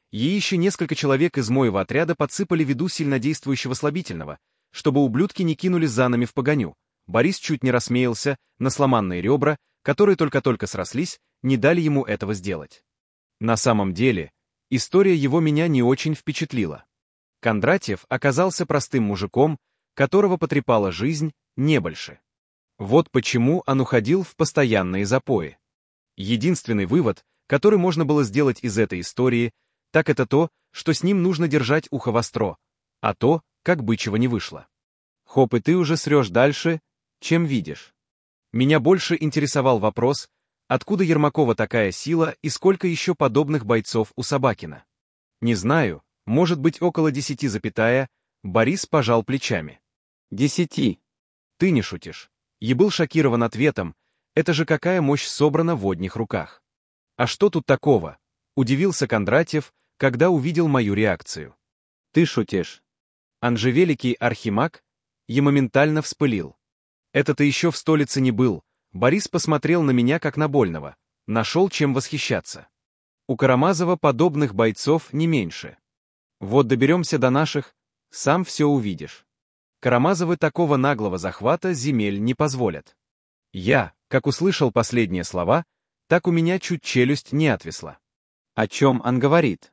ей еще несколько человек из моего отряда подсыпали в еду сильнодействующего слабительного, чтобы ублюдки не кинули за нами в погоню. Борис чуть не рассмеялся, на сломанные ребра, которые только-только срослись, не дали ему этого сделать. На самом деле, история его меня не очень впечатлила. Кондратьев оказался простым мужиком, которого потрепала жизнь, не больше. Вот почему он уходил в постоянные запои. Единственный вывод, который можно было сделать из этой истории, так это то, что с ним нужно держать ухо востро, а то, как бычьего не вышло. Хоп, и ты уже срешь дальше, чем видишь. Меня больше интересовал вопрос, откуда Ермакова такая сила и сколько еще подобных бойцов у Собакина. Не знаю, может быть около 10, Борис пожал плечами.
10.
Ты не шутишь. Я был шокирован ответом, это же какая мощь собрана в одних руках. А что тут такого? Удивился Кондратьев, когда увидел мою реакцию.
Ты шутишь.
Он же великий архимаг, я моментально вспылил. Это-то еще в столице не был. Борис посмотрел на меня как на больного, нашел чем восхищаться. У Карамазова подобных бойцов не меньше. Вот доберемся до наших, сам все увидишь. Карамазовы такого наглого захвата земель не позволят. Я, как услышал последние слова, так у меня чуть челюсть не отвисла.
О чем он говорит?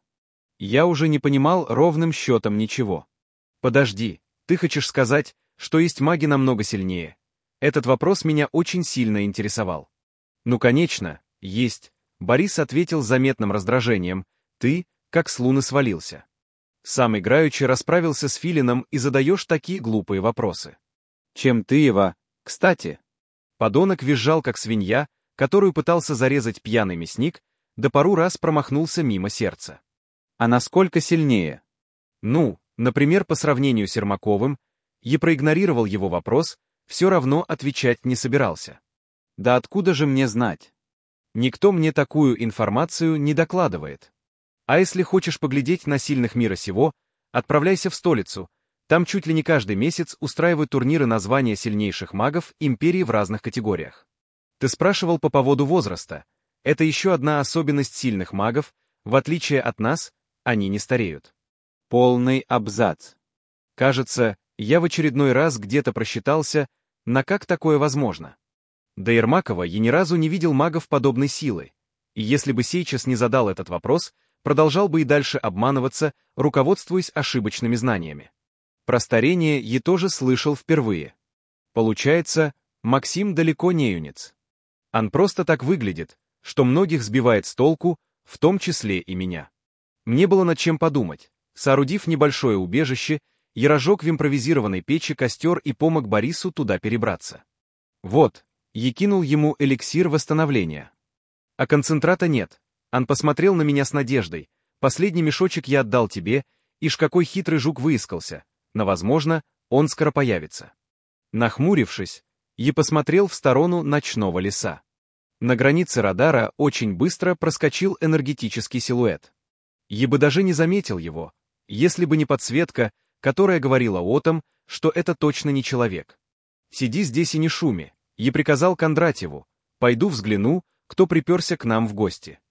Я уже не понимал ровным счетом ничего. Подожди, ты хочешь сказать, что есть маги намного сильнее? Этот вопрос меня очень сильно интересовал. Ну, конечно, есть. Борис ответил с заметным раздражением. Ты, как с луны свалился. Сам играючи расправился с Филином и задаешь такие глупые вопросы.
Чем ты его, кстати?
Подонок визжал, как свинья, которую пытался зарезать пьяный мясник, да пару раз промахнулся мимо сердца.
А насколько сильнее?
Ну, например, по сравнению с Ермаковым, я проигнорировал его вопрос, все равно отвечать не собирался.
Да откуда же мне знать?
Никто мне такую информацию не докладывает. А если хочешь поглядеть на сильных мира сего, отправляйся в столицу, там чуть ли не каждый месяц устраивают турниры на звание сильнейших магов империи в разных категориях. Ты спрашивал по поводу возраста. Это еще одна особенность сильных магов, в отличие от нас, они не стареют.
Полный абзац.
Кажется, я в очередной раз где-то просчитался, на как такое возможно. До Ермакова я ни разу не видел магов подобной силы, и если бы сейчас не задал этот вопрос, продолжал бы и дальше обманываться, руководствуясь ошибочными знаниями. Про старение я тоже слышал впервые. Получается, Максим далеко не юнец. Он просто так выглядит, что многих сбивает с толку, в том числе и меня. Мне было над чем подумать. Соорудив небольшое убежище, я разжег в импровизированной печи костер и помог Борису туда перебраться. Вот, я кинул ему эликсир восстановления. А концентрата нет. Он посмотрел на меня с надеждой. Последний мешочек я отдал тебе, ишь какой хитрый жук выискался, но, возможно, он скоро появится. Нахмурившись, я посмотрел в сторону ночного леса. На границе радара очень быстро проскочил энергетический силуэт. Я бы даже не заметил его, если бы не подсветка, которая говорила о том, что это точно не человек. Сиди здесь и не шуми, я приказал Кондратьеву, пойду взгляну, кто приперся к нам в гости.